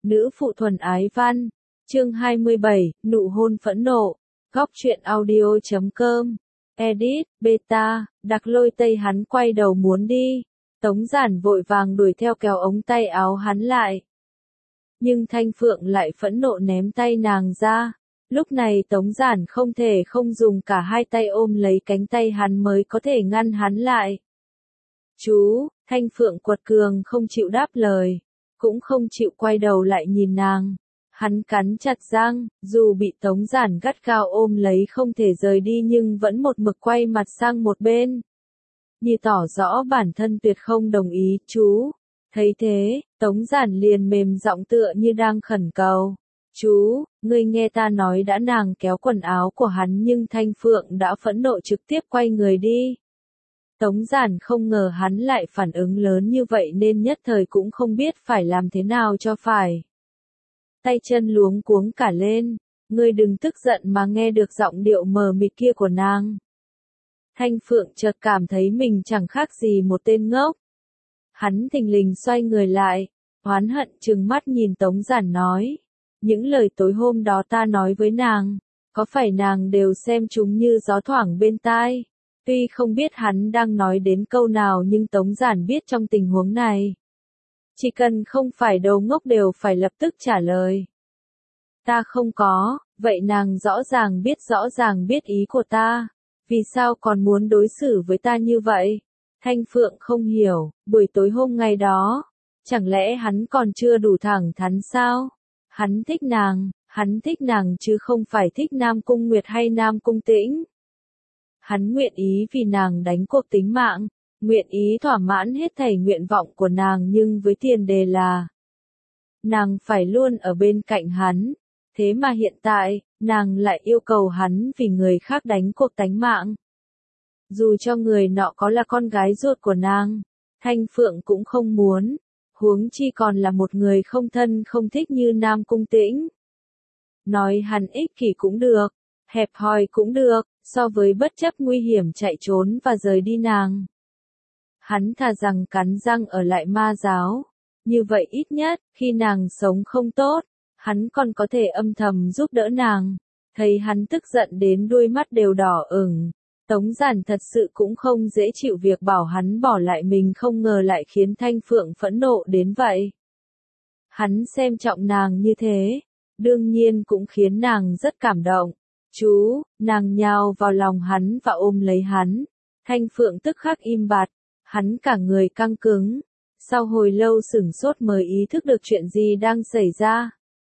Nữ phụ thuần ái văn. Chương 27, nụ hôn phẫn nộ. Góc truyện audio.com. Edit, beta, Đặc Lôi Tây hắn quay đầu muốn đi. Tống Giản vội vàng đuổi theo kéo ống tay áo hắn lại. Nhưng Thanh Phượng lại phẫn nộ ném tay nàng ra. Lúc này Tống Giản không thể không dùng cả hai tay ôm lấy cánh tay hắn mới có thể ngăn hắn lại. Chú, Thanh Phượng quật cường không chịu đáp lời, cũng không chịu quay đầu lại nhìn nàng. Hắn cắn chặt răng, dù bị Tống Giản gắt gao ôm lấy không thể rời đi nhưng vẫn một mực quay mặt sang một bên. Như tỏ rõ bản thân tuyệt không đồng ý, chú. Thấy thế, Tống Giản liền mềm giọng tựa như đang khẩn cầu. Chú, ngươi nghe ta nói đã. Nàng kéo quần áo của hắn nhưng Thanh Phượng đã phẫn nộ trực tiếp quay người đi. Tống Giản không ngờ hắn lại phản ứng lớn như vậy nên nhất thời cũng không biết phải làm thế nào cho phải. Tay chân luống cuống cả lên, ngươi đừng tức giận mà nghe được giọng điệu mờ mịt kia của nàng. Thanh Phượng chợt cảm thấy mình chẳng khác gì một tên ngốc. Hắn thình lình xoay người lại, oán hận trừng mắt nhìn Tống Giản nói. Những lời tối hôm đó ta nói với nàng, có phải nàng đều xem chúng như gió thoảng bên tai? Tuy không biết hắn đang nói đến câu nào nhưng Tống Giản biết trong tình huống này. Chỉ cần không phải đầu ngốc đều phải lập tức trả lời. Ta không có, vậy nàng rõ ràng biết ý của ta. Vì sao còn muốn đối xử với ta như vậy? Thanh Phượng không hiểu, buổi tối hôm ngày đó, chẳng lẽ hắn còn chưa đủ thẳng thắn sao? Hắn thích nàng chứ không phải thích Nam Cung Nguyệt hay Nam Cung Tĩnh. Hắn nguyện ý vì nàng đánh cuộc tính mạng, nguyện ý thỏa mãn hết thảy nguyện vọng của nàng nhưng với tiền đề là nàng phải luôn ở bên cạnh hắn. Thế mà hiện tại, nàng lại yêu cầu hắn vì người khác đánh cuộc tánh mạng. Dù cho người nọ có là con gái ruột của nàng, Thanh Phượng cũng không muốn, huống chi còn là một người không thân không thích như Nam Cung Tĩnh. Nói hắn ích kỷ cũng được, hẹp hòi cũng được, so với bất chấp nguy hiểm chạy trốn và rời đi nàng. Hắn thà rằng cắn răng ở lại Ma giáo, như vậy ít nhất, khi nàng sống không tốt, hắn còn có thể âm thầm giúp đỡ nàng. Thấy hắn tức giận đến đuôi mắt đều đỏ ửng, Tống Giản thật sự cũng không dễ chịu việc bảo hắn bỏ lại mình, không ngờ lại khiến Thanh Phượng phẫn nộ đến vậy. Hắn xem trọng nàng như thế, đương nhiên cũng khiến nàng rất cảm động. Chú, nàng nhào vào lòng hắn và ôm lấy hắn. Thanh Phượng tức khắc im bặt, hắn cả người căng cứng. Sau hồi lâu sửng sốt mới ý thức được chuyện gì đang xảy ra.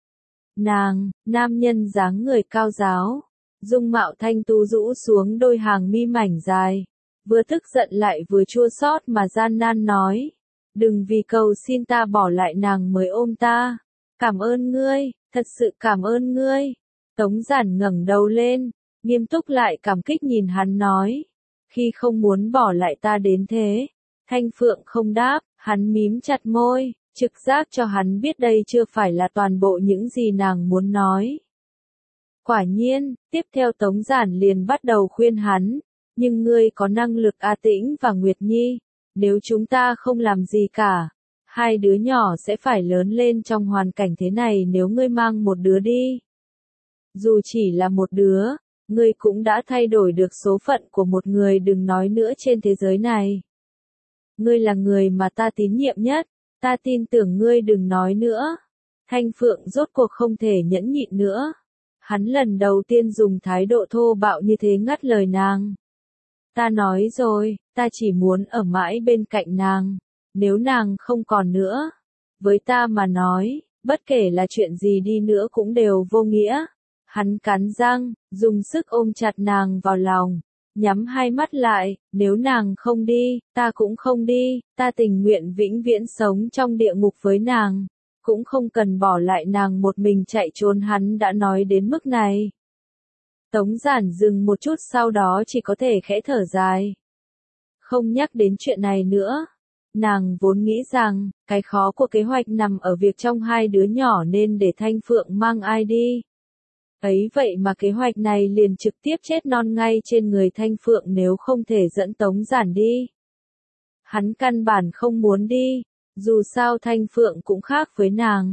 Nam nhân dáng người cao ráo, dung mạo thanh tú rũ xuống đôi hàng mi mảnh dài, vừa tức giận lại vừa chua xót mà gian nan nói. Đừng vì cầu xin ta bỏ lại nàng mới ôm ta. Cảm ơn ngươi, thật sự cảm ơn ngươi. Tống Giản ngẩng đầu lên, nghiêm túc lại cảm kích nhìn hắn nói. Khi không muốn bỏ lại ta đến thế. Thanh Phượng không đáp, hắn mím chặt môi, trực giác cho hắn biết đây chưa phải là toàn bộ những gì nàng muốn nói. Quả nhiên, tiếp theo Tống Giản liền bắt đầu khuyên hắn, nhưng ngươi có năng lực A Tĩnh và Nguyệt Nhi, nếu chúng ta không làm gì cả, hai đứa nhỏ sẽ phải lớn lên trong hoàn cảnh thế này. Nếu ngươi mang một đứa đi, dù chỉ là một đứa, ngươi cũng đã thay đổi được số phận của một người, đừng nói nữa trên thế giới này. Ngươi là người mà ta tín nhiệm nhất, ta tin tưởng ngươi, đừng nói nữa. Thanh Phượng rốt cuộc không thể nhẫn nhịn nữa. Hắn lần đầu tiên dùng thái độ thô bạo như thế ngắt lời nàng. Ta nói rồi, ta chỉ muốn ở mãi bên cạnh nàng, nếu nàng không còn nữa. Với ta mà nói, bất kể là chuyện gì đi nữa cũng đều vô nghĩa. Hắn cắn răng, dùng sức ôm chặt nàng vào lòng, nhắm hai mắt lại, nếu nàng không đi, ta cũng không đi, ta tình nguyện vĩnh viễn sống trong địa ngục với nàng, cũng không cần bỏ lại nàng một mình chạy trốn. Hắn đã nói đến mức này. Tống Giản dừng một chút, sau đó chỉ có thể khẽ thở dài. Không nhắc đến chuyện này nữa. Nàng vốn nghĩ rằng, cái khó của kế hoạch nằm ở việc trong hai đứa nhỏ nên để Thanh Phượng mang ai đi. Ấy vậy mà kế hoạch này liền trực tiếp chết non ngay trên người Thanh Phượng nếu không thể dẫn Tống Giản đi. Hắn căn bản không muốn đi, dù sao Thanh Phượng cũng khác với nàng.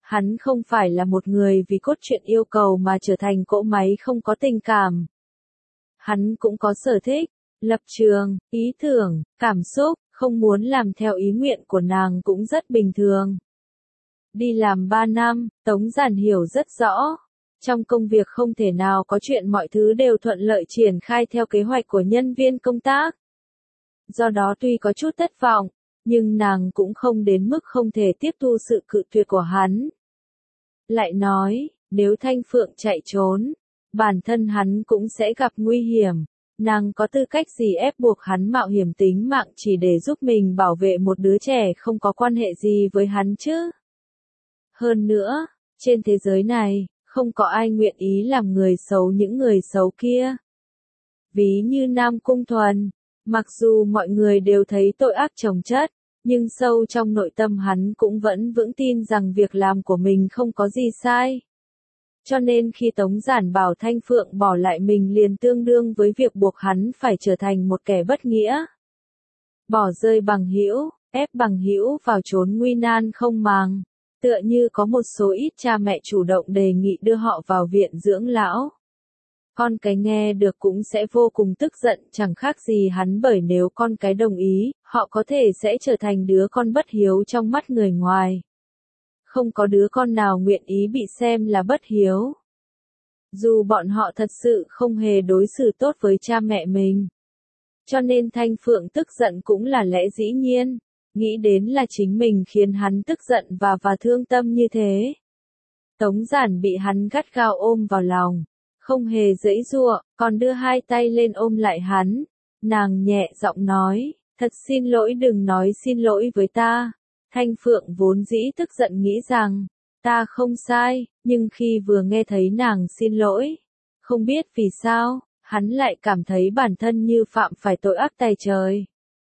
Hắn không phải là một người vì cốt truyện yêu cầu mà trở thành cỗ máy không có tình cảm. Hắn cũng có sở thích, lập trường, ý tưởng, cảm xúc, không muốn làm theo ý nguyện của nàng cũng rất bình thường. Đi làm 3 năm, Tống Giản hiểu rất rõ. Trong công việc không thể nào có chuyện mọi thứ đều thuận lợi triển khai theo kế hoạch của nhân viên công tác. Do đó tuy có chút thất vọng, nhưng nàng cũng không đến mức không thể tiếp thu sự cự tuyệt của hắn. Lại nói, nếu Thanh Phượng chạy trốn, bản thân hắn cũng sẽ gặp nguy hiểm. Nàng có tư cách gì ép buộc hắn mạo hiểm tính mạng chỉ để giúp mình bảo vệ một đứa trẻ không có quan hệ gì với hắn chứ? Hơn nữa, trên thế giới này, không có ai nguyện ý làm người xấu những người xấu kia. Ví như Nam Cung Thuần, mặc dù mọi người đều thấy tội ác chồng chất, nhưng sâu trong nội tâm hắn cũng vẫn vững tin rằng việc làm của mình không có gì sai. Cho nên khi Tống Giản bảo Thanh Phượng bỏ lại mình liền tương đương với việc buộc hắn phải trở thành một kẻ bất nghĩa. Bỏ rơi bằng hữu, ép bằng hữu vào chốn nguy nan không màng. Tựa như có một số ít cha mẹ chủ động đề nghị đưa họ vào viện dưỡng lão. Con cái nghe được cũng sẽ vô cùng tức giận, chẳng khác gì hắn, bởi nếu con cái đồng ý, họ có thể sẽ trở thành đứa con bất hiếu trong mắt người ngoài. Không có đứa con nào nguyện ý bị xem là bất hiếu. Dù bọn họ thật sự không hề đối xử tốt với cha mẹ mình. Cho nên Thanh Phượng tức giận cũng là lẽ dĩ nhiên. Nghĩ đến là chính mình khiến hắn tức giận và thương tâm như thế. Tống Giản bị hắn gắt gao ôm vào lòng, không hề giãy giụa, còn đưa hai tay lên ôm lại hắn. Nàng nhẹ giọng nói, thật xin lỗi, đừng nói xin lỗi với ta. Thanh Phượng vốn dĩ tức giận nghĩ rằng, ta không sai, nhưng khi vừa nghe thấy nàng xin lỗi, không biết vì sao, hắn lại cảm thấy bản thân như phạm phải tội ác tày trời.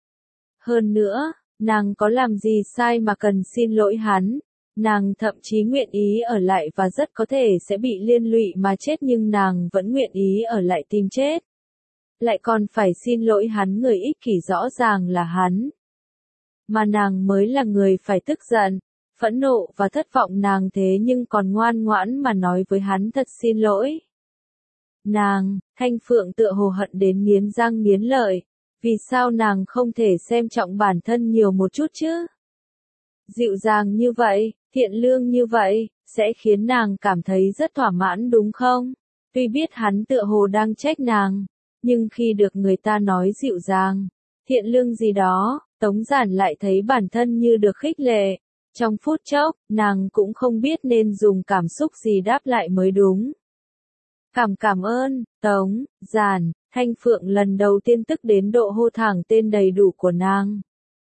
Hơn nữa, nàng có làm gì sai mà cần xin lỗi hắn, nàng thậm chí nguyện ý ở lại và rất có thể sẽ bị liên lụy mà chết, nhưng nàng vẫn nguyện ý ở lại tìm chết. Lại còn phải xin lỗi hắn, người ích kỷ rõ ràng là hắn. Mà nàng mới là người phải tức giận, phẫn nộ và thất vọng, nàng thế nhưng còn ngoan ngoãn mà nói với hắn thật xin lỗi. Nàng, Thanh Phượng tựa hồ hận đến nghiến răng nghiến lợi. Vì sao nàng không thể xem trọng bản thân nhiều một chút chứ? Dịu dàng như vậy, thiện lương như vậy, sẽ khiến nàng cảm thấy rất thỏa mãn đúng không? Tuy biết hắn tựa hồ đang trách nàng, nhưng khi được người ta nói dịu dàng, thiện lương gì đó, Tống Giản lại thấy bản thân như được khích lệ. Trong phút chốc, nàng cũng không biết nên dùng cảm xúc gì đáp lại mới đúng. Cảm ơn, Tống Giản. Thanh Phượng lần đầu tiên tức đến độ hô thẳng tên đầy đủ của nàng.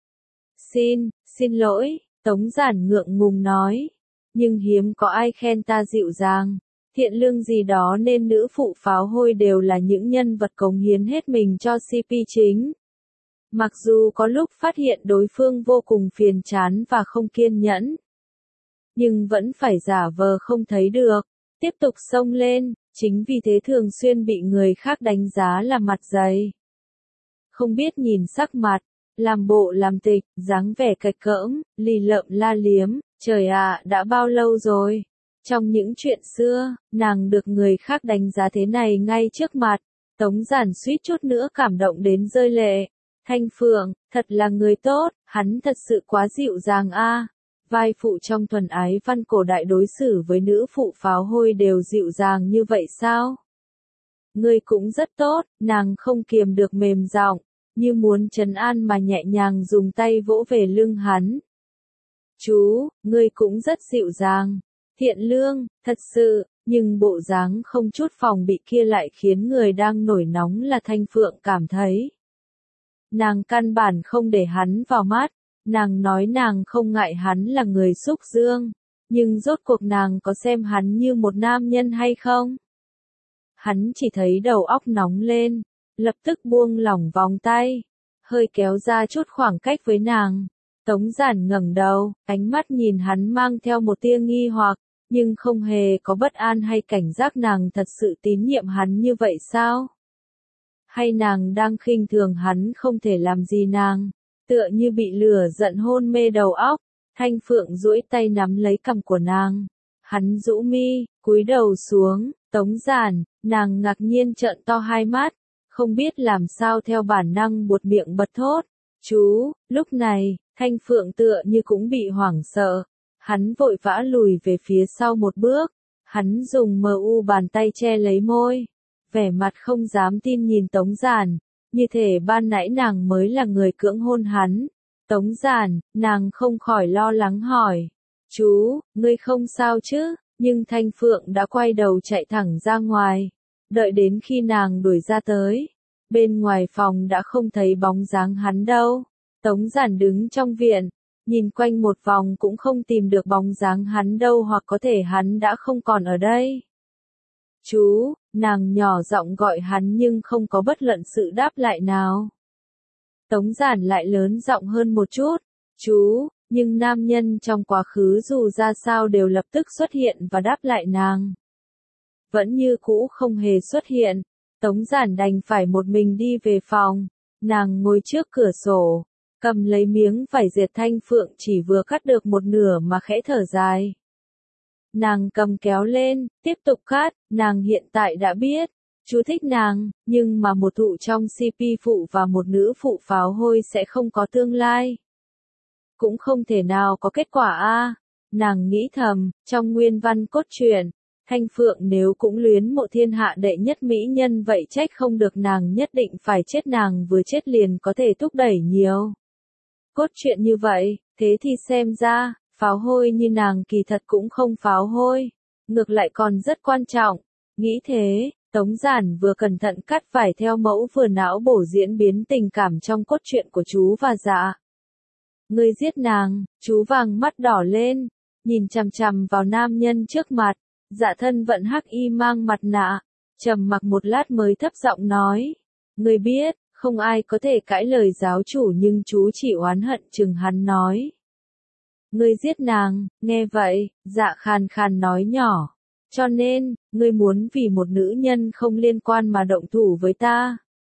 Xin lỗi, Tống Giản ngượng ngùng nói. Nhưng hiếm có ai khen ta dịu dàng, thiện lương gì đó, nên nữ phụ pháo hôi đều là những nhân vật cống hiến hết mình cho CP chính. Mặc dù có lúc phát hiện đối phương vô cùng phiền chán và không kiên nhẫn, nhưng vẫn phải giả vờ không thấy được, tiếp tục xông lên. Chính vì thế thường xuyên bị người khác đánh giá là mặt dày, không biết nhìn sắc mặt, làm bộ làm tịch, dáng vẻ cạch cỡm, lì lợm la liếm. Trời ạ, đã bao lâu rồi? Trong những chuyện xưa, nàng được người khác đánh giá thế này ngay trước mặt. Tống Giản suýt chút nữa cảm động đến rơi lệ. Thanh Phượng, thật là người tốt, hắn thật sự quá dịu dàng a. Vai phụ trong thuần ái văn cổ đại đối xử với nữ phụ pháo hôi đều dịu dàng như vậy sao? Ngươi cũng rất tốt, nàng không kiềm được mềm giọng, như muốn trấn an mà nhẹ nhàng dùng tay vỗ về lưng hắn. Chú, ngươi cũng rất dịu dàng, thiện lương, thật sự, nhưng bộ dáng không chút phòng bị kia lại khiến người đang nổi nóng là Thanh Phượng cảm thấy. Nàng căn bản không để hắn vào mắt. Nàng nói nàng không ngại hắn là người xúc dương, nhưng rốt cuộc nàng có xem hắn như một nam nhân hay không? Hắn chỉ thấy đầu óc nóng lên, lập tức buông lỏng vòng tay, hơi kéo ra chút khoảng cách với nàng. Tống Giản ngẩng đầu, ánh mắt nhìn hắn mang theo một tia nghi hoặc, nhưng không hề có bất an hay cảnh giác. Nàng thật sự tín nhiệm hắn như vậy sao? Hay nàng đang khinh thường hắn không thể làm gì nàng? Tựa như bị lửa giận hôn mê đầu óc, Thanh Phượng duỗi tay nắm lấy cằm của nàng, Hắn rũ mi, cúi đầu xuống, Tống Giản, nàng ngạc nhiên trợn to hai mắt, không biết làm sao theo bản năng buột miệng bật thốt. Chú, lúc này, Thanh Phượng tựa như cũng bị hoảng sợ. Hắn vội vã lùi về phía sau một bước. Hắn dùng mờ u bàn tay che lấy môi. Vẻ mặt không dám tin nhìn Tống Giản. Như thể ban nãy nàng mới là người cưỡng hôn hắn. Tống Giản, nàng không khỏi lo lắng hỏi. Chú, ngươi không sao chứ? Nhưng Thanh Phượng đã quay đầu chạy thẳng ra ngoài. Đợi đến khi nàng đuổi ra tới. Bên ngoài phòng đã không thấy bóng dáng hắn đâu. Tống Giản đứng trong viện, nhìn quanh một vòng cũng không tìm được bóng dáng hắn đâu, hoặc có thể hắn đã không còn ở đây. Chú, nàng nhỏ giọng gọi hắn nhưng không có bất luận sự đáp lại nào. Tống Giản lại lớn giọng hơn một chút. Chú, nhưng nam nhân trong quá khứ dù ra sao đều lập tức xuất hiện và đáp lại nàng. Vẫn như cũ không hề xuất hiện. Tống Giản đành phải một mình đi về phòng. Nàng ngồi trước cửa sổ, cầm lấy miếng vải dệt Thanh Phượng chỉ vừa cắt được một nửa mà khẽ thở dài. Nàng cầm kéo lên, tiếp tục cắt, nàng hiện tại đã biết, chú thích nàng, nhưng mà một thụ trong CP phụ và một nữ phụ pháo hôi sẽ không có tương lai. Cũng không thể nào có kết quả a. Nàng nghĩ thầm, trong nguyên văn cốt truyện, Thanh Phượng nếu cũng luyến mộ thiên hạ đệ nhất mỹ nhân vậy trách không được nàng nhất định phải chết, nàng vừa chết liền có thể thúc đẩy nhiều cốt truyện như vậy, thế thì xem ra, pháo hôi như nàng kỳ thật cũng không pháo hôi, ngược lại còn rất quan trọng. Nghĩ thế, Tống Giản vừa cẩn thận cắt vải theo mẫu vừa não bổ diễn biến tình cảm trong cốt truyện của chú và Dạ. Ngươi giết nàng, chú vàng mắt đỏ lên, nhìn chằm chằm vào nam nhân trước mặt. Dạ thân vận hắc y mang mặt nạ, trầm mặc một lát mới thấp giọng nói. Ngươi biết, không ai có thể cãi lời giáo chủ, nhưng chú chỉ oán hận chừng hắn nói. Ngươi giết nàng, nghe vậy, Dạ khàn khàn nói nhỏ. Cho nên, ngươi muốn vì một nữ nhân không liên quan mà động thủ với ta.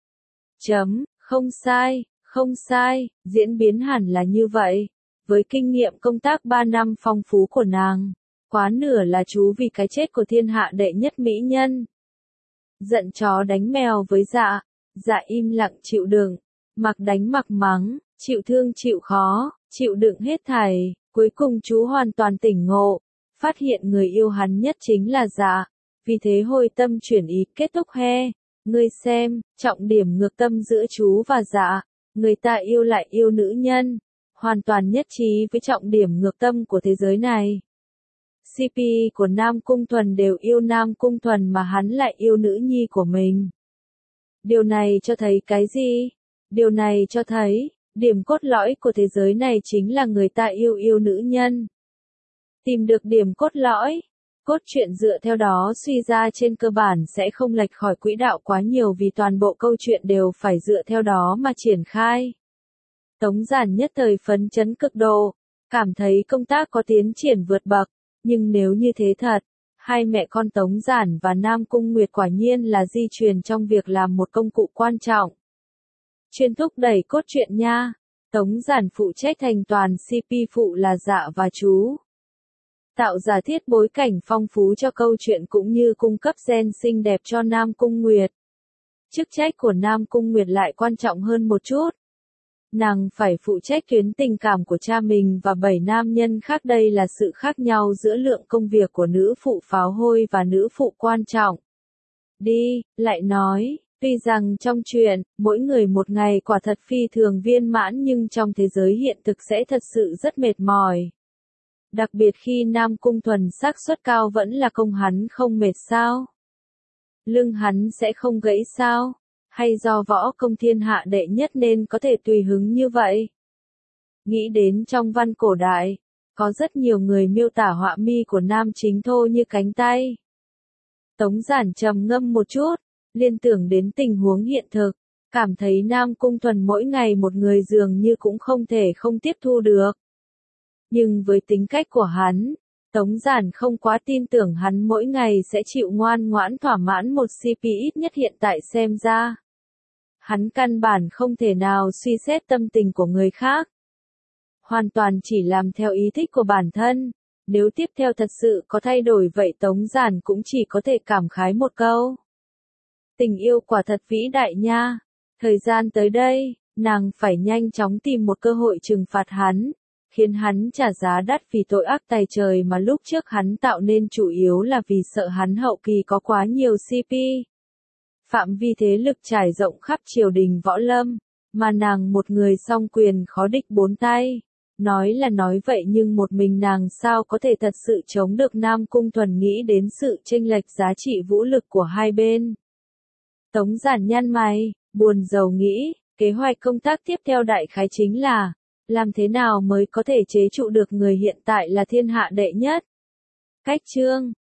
Không sai, không sai, diễn biến hẳn là như vậy. Với kinh nghiệm công tác 3 năm phong phú của nàng, quá nửa là chú vì cái chết của thiên hạ đệ nhất mỹ nhân. Giận chó đánh mèo với Dạ, Dạ im lặng chịu đựng, mặc đánh mặc mắng, chịu thương chịu khó, chịu đựng hết thảy, cuối cùng chú hoàn toàn tỉnh ngộ, phát hiện người yêu hắn nhất chính là Dạ, vì thế hồi tâm chuyển ý kết thúc he. Ngươi xem, trọng điểm ngược tâm giữa chú và Dạ, người ta yêu lại yêu nữ nhân, hoàn toàn nhất trí với trọng điểm ngược tâm của thế giới này. CP của Nam Cung Thuần đều yêu Nam Cung Thuần mà hắn lại yêu nữ nhi của mình. Điều này cho thấy cái gì? Điều này cho thấy, điểm cốt lõi của thế giới này chính là người ta yêu nữ nhân. Tìm được điểm cốt lõi, cốt truyện dựa theo đó suy ra trên cơ bản sẽ không lệch khỏi quỹ đạo quá nhiều, vì toàn bộ câu chuyện đều phải dựa theo đó mà triển khai. Tống Giản nhất thời phấn chấn cực độ, cảm thấy công tác có tiến triển vượt bậc, nhưng nếu như thế thật, hai mẹ con Tống Giản và Nam Cung Nguyệt quả nhiên là di truyền trong việc làm một công cụ quan trọng. Chuyên thúc đẩy cốt truyện nha. Tống Giản phụ trách thành toàn CP phụ là Dạ và chú. Tạo giả thiết bối cảnh phong phú cho câu chuyện cũng như cung cấp gen xinh đẹp cho Nam Cung Nguyệt. Chức trách của Nam Cung Nguyệt lại quan trọng hơn một chút. Nàng phải phụ trách tuyến tình cảm của cha mình và 7 nam nhân khác, đây là sự khác nhau giữa lượng công việc của nữ phụ pháo hôi và nữ phụ quan trọng. Lại nói, tuy rằng trong truyện, mỗi người một ngày quả thật phi thường viên mãn, nhưng trong thế giới hiện thực sẽ thật sự rất mệt mỏi. Đặc biệt khi Nam Cung Thuần xác suất cao vẫn là công hắn không mệt sao? Lưng hắn sẽ không gãy sao? Hay do võ công thiên hạ đệ nhất nên có thể tùy hứng như vậy? Nghĩ đến trong văn cổ đại, có rất nhiều người miêu tả họa mi của nam chính thô như cánh tay. Tống Giản trầm ngâm một chút, liên tưởng đến tình huống hiện thực, cảm thấy Nam Cung Thuần mỗi ngày một người dường như cũng không thể không tiếp thu được. Nhưng với tính cách của hắn, Tống Giản không quá tin tưởng hắn mỗi ngày sẽ chịu ngoan ngoãn thỏa mãn một CP, ít nhất hiện tại xem ra. Hắn căn bản không thể nào suy xét tâm tình của người khác. Hoàn toàn chỉ làm theo ý thích của bản thân. Nếu tiếp theo thật sự có thay đổi vậy Tống Giản cũng chỉ có thể cảm khái một câu. Tình yêu quả thật vĩ đại nha. Thời gian tới đây, nàng phải nhanh chóng tìm một cơ hội trừng phạt hắn, khiến hắn trả giá đắt vì tội ác tày trời mà lúc trước hắn tạo nên, chủ yếu là vì sợ hắn hậu kỳ có quá nhiều CP. Phạm vi thế lực trải rộng khắp triều đình võ lâm, mà nàng một người song quyền khó địch bốn tay. Nói là nói vậy nhưng một mình nàng sao có thể thật sự chống được Nam Cung Thuần, nghĩ đến sự chênh lệch giá trị vũ lực của hai bên. Tống Giản nhăn mày, buồn rầu nghĩ, kế hoạch công tác tiếp theo đại khái chính là, làm thế nào mới có thể chế trụ được người hiện tại là thiên hạ đệ nhất. Cách chương